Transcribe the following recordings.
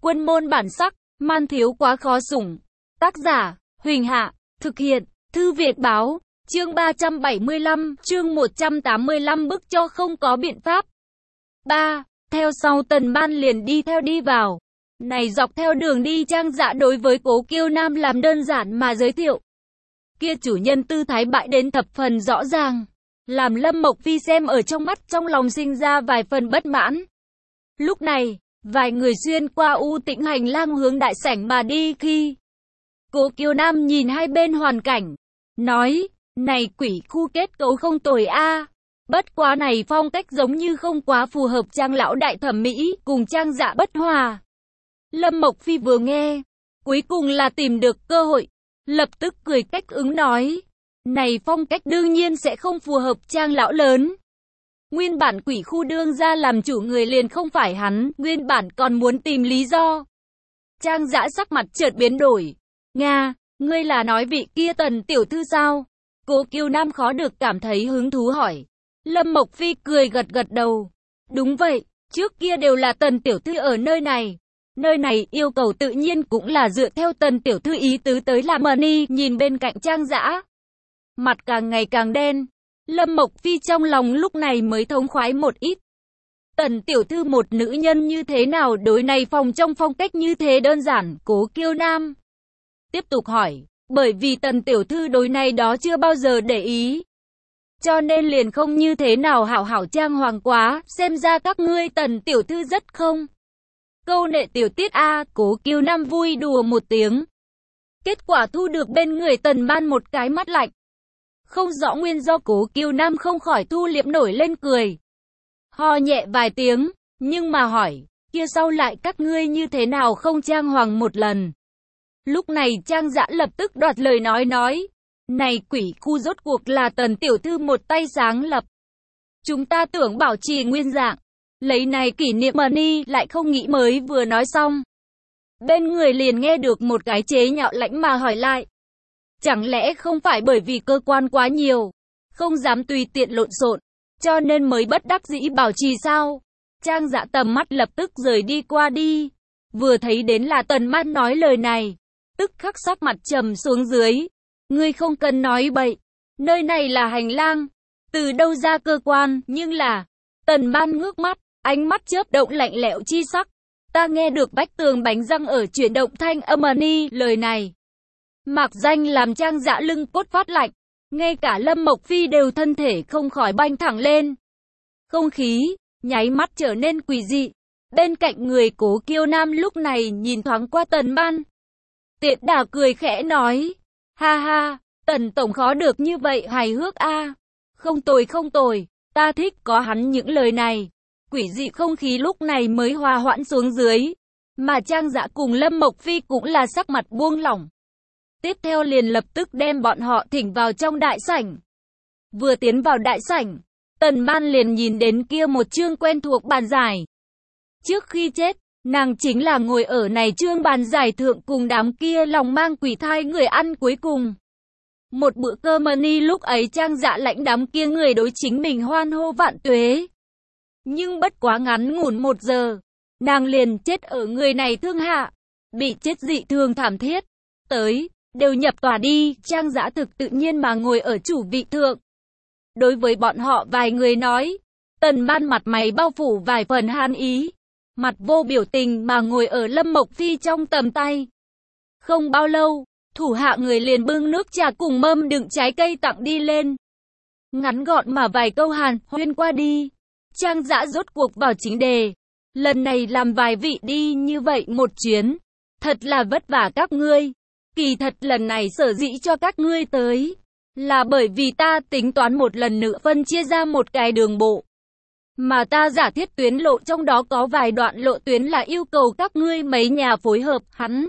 Quân môn bản sắc, man thiếu quá khó sủng. Tác giả, Huỳnh Hạ, thực hiện, Thư Việt Báo, chương 375, chương 185 bức cho không có biện pháp. 3. Theo sau Tần Ban liền đi theo đi vào. Này dọc theo đường đi Trang Dã đối với Cố Kiêu Nam làm đơn giản mà giới thiệu. Kia chủ nhân tư thái bại đến thập phần rõ ràng. Làm Lâm Mộc Phi xem ở trong mắt trong lòng sinh ra vài phần bất mãn. Lúc này, vài người xuyên qua u tĩnh hành lang hướng đại sảnh mà đi khi Cố Kiêu Nam nhìn hai bên hoàn cảnh, nói, này quỷ khu kết cấu không tồi a, bất quá này phong cách giống như không quá phù hợp Trang lão đại thẩm mỹ, cùng Trang Dã bất hòa. Lâm Mộc Phi vừa nghe, cuối cùng là tìm được cơ hội, lập tức cười cách ứng nói, này phong cách đương nhiên sẽ không phù hợp Trang lão lớn. Nguyên bản quỷ khu đương ra làm chủ người liền không phải hắn, nguyên bản còn muốn tìm lý do. Trang Dã sắc mặt chợt biến đổi. Nga, ngươi là nói vị kia Tần tiểu thư sao? Cố Kiêu Nam khó được cảm thấy hứng thú hỏi. Lâm Mộc Phi cười gật gật đầu. Đúng vậy, trước kia đều là Tần tiểu thư ở nơi này. Nơi này yêu cầu tự nhiên cũng là dựa theo Tần tiểu thư ý tứ tới làm money. Nhìn bên cạnh Trang Dã, mặt càng ngày càng đen. Lâm Mộc Phi trong lòng lúc này mới thống khoái một ít. Tần tiểu thư một nữ nhân như thế nào đối này phòng trong phong cách như thế đơn giản, Cố Kiêu Nam tiếp tục hỏi, bởi vì Tần tiểu thư đối này đó chưa bao giờ để ý. Cho nên liền không như thế nào hảo hảo trang hoàng quá, xem ra các ngươi Tần tiểu thư rất không câu nệ tiểu tiết a. Cố Kiêu Nam vui đùa một tiếng. Kết quả thu được bên người Tần Ban một cái mắt lạnh. Không rõ nguyên do Cố Kiêu Nam không khỏi thu liễm nổi lên cười. Ho nhẹ vài tiếng, nhưng mà hỏi, kia sau lại các ngươi như thế nào không trang hoàng một lần. Lúc này Trang Dã lập tức đoạt lời nói, này quỷ khu rốt cuộc là Tần tiểu thư một tay sáng lập. Chúng ta tưởng bảo trì nguyên dạng, lấy này kỷ niệm money lại không nghĩ mới vừa nói xong. Bên người liền nghe được một cái chế nhạo lãnh mà hỏi lại. Chẳng lẽ không phải bởi vì cơ quan quá nhiều, không dám tùy tiện lộn xộn, cho nên mới bất đắc dĩ bảo trì sao? Trang Dã tầm mắt lập tức rời đi qua đi. Vừa thấy đến là Tần Man nói lời này, tức khắc sắc mặt trầm xuống dưới. Ngươi không cần nói bậy, nơi này là hành lang, từ đâu ra cơ quan, nhưng là... Tần Man ngước mắt, ánh mắt chớp động lạnh lẽo chi sắc. Ta nghe được vách tường bánh răng ở chuyển động thanh âm money, lời này mạc danh làm Trang Dã lưng cốt phát lạnh, ngay cả Lâm Mộc Phi đều thân thể không khỏi banh thẳng lên. Không khí nháy mắt trở nên quỷ dị. Bên cạnh người Cố Kiêu Nam lúc này nhìn thoáng qua Tần Ban, tiện đà cười khẽ nói, ha ha, Tần tổng khó được như vậy hài hước a. Không tồi, ta thích có hắn những lời này. Quỷ dị không khí lúc này mới hòa hoãn xuống dưới, mà Trang Dã cùng Lâm Mộc Phi cũng là sắc mặt buông lỏng. Tiếp theo liền lập tức đem bọn họ thỉnh vào trong đại sảnh. Vừa tiến vào đại sảnh, Tần Ban liền nhìn đến kia một chương quen thuộc bàn giải. Trước khi chết, nàng chính là ngồi ở này chương bàn giải thượng cùng đám kia lòng mang quỷ thai người ăn cuối cùng. Một bữa cơm money lúc ấy Trang Dã lãnh đám kia người đối chính mình hoan hô vạn tuế. Nhưng bất quá ngắn ngủn 1 giờ, nàng liền chết ở người này thương hạ, bị chết dị thường thảm thiết. Tới, đều nhập tòa đi. Trang Dã thực tự nhiên mà ngồi ở chủ vị thượng. Đối với bọn họ vài người nói, Tần Ban mặt mày bao phủ vài phần hàn ý, mặt vô biểu tình mà ngồi ở Lâm Mộc Phi trong tầm tay. Không bao lâu, thủ hạ người liền bưng nước trà cùng mâm đựng trái cây tặng đi lên. Ngắn gọn mà vài câu hàn huyên qua đi, Trang Dã rốt cuộc vào chính đề. Lần này làm vài vị đi như vậy một chuyến, thật là vất vả các ngươi. Kỳ thật lần này sở dĩ cho các ngươi tới, là bởi vì ta tính toán một lần nữa phân chia ra một cái đường bộ. Mà ta giả thiết tuyến lộ trong đó có vài đoạn lộ tuyến là yêu cầu các ngươi mấy nhà phối hợp. Hắn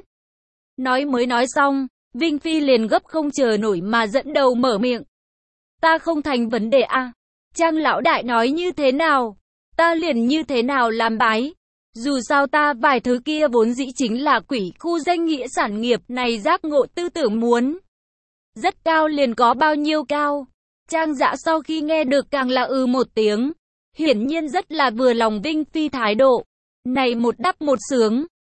mới nói xong, Vinh Phi liền gấp không chờ nổi mà dẫn đầu mở miệng. Ta không thành vấn đề a. Trang lão đại nói như thế nào, ta liền như thế nào làm bái. Dù sao ta vài thứ kia vốn dĩ chính là quỷ khu danh nghĩa sản nghiệp này, giác ngộ tư tưởng muốn rất cao liền có bao nhiêu cao. Trang Dã sau khi nghe được càng là một tiếng, hiển nhiên rất là vừa lòng Vinh Phi thái độ. Này một đắp một sướng,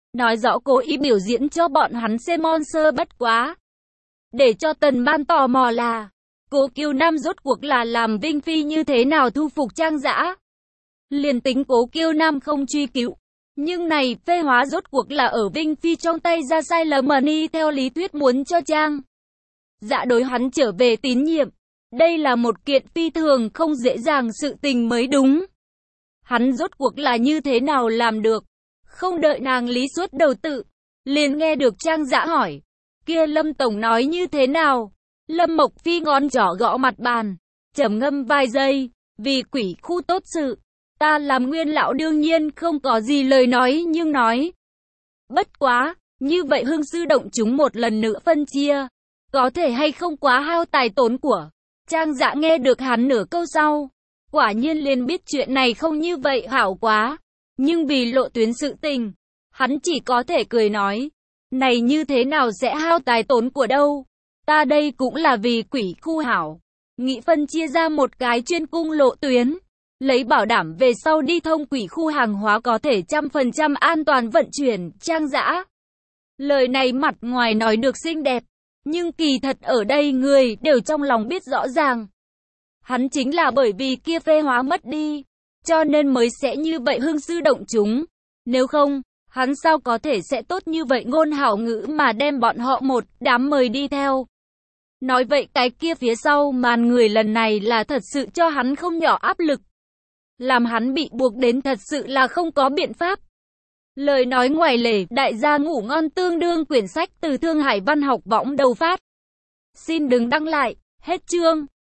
nói rõ cố ý biểu diễn cho bọn hắn xem monster bất quá. Để cho Tần Ban tò mò là, Cố Kiều Nam rốt cuộc là làm Vinh Phi như thế nào thu phục Trang Dã. Liền tính Cố Kiều Nam không truy cứu, nhưng này phê hóa rốt cuộc là ở Vinh Phi trong tay ra sai lầm money theo lý thuyết muốn cho Trang Dã đối hắn trở về tín nhiệm. Đây là một kiện phi thường không dễ dàng sự tình mới đúng. Hắn rốt cuộc là như thế nào làm được? Không đợi nàng lý suốt đầu tự, liền nghe được Trang Dã hỏi, kia Lâm Tổng nói như thế nào? Lâm Mộc Phi ngón trỏ gõ mặt bàn, trầm ngâm vài giây, vì quỷ khu tốt sự, ta làm Nguyên lão đương nhiên không có gì lời nói nhưng nói. Bất quá, như vậy hương sư động chúng một lần nữa phân chia, có thể hay không quá hao tài tốn của. Trang Dã nghe được hắn nửa câu sau, quả nhiên liền biết chuyện này không như vậy hảo quá, nhưng vì lộ tuyến sự tình, hắn chỉ có thể cười nói, này như thế nào sẽ hao tài tốn của đâu, ta đây cũng là vì quỷ khu hảo, nghĩ phân chia ra một cái chuyên cung lộ tuyến, lấy bảo đảm về sau đi thông quỷ khu hàng hóa có thể 100% an toàn vận chuyển. Trang Dã lời này mặt ngoài nói được xinh đẹp, nhưng kỳ thật ở đây người đều trong lòng biết rõ ràng. Hắn chính là bởi vì kia phê hóa mất đi, cho nên mới sẽ như vậy hương sư động chúng. Nếu không, hắn sao có thể sẽ tốt như vậy ngôn hảo ngữ mà đem bọn họ một đám mời đi theo. Nói vậy cái kia phía sau màn người lần này là thật sự cho hắn không nhỏ áp lực. Làm hắn bị buộc đến thật sự là không có biện pháp. Lời nói ngoài lề, đại gia ngủ ngon tương đương quyển sách từ Thương Hải Văn học võng đầu phát. Xin đừng đăng lại, hết chương.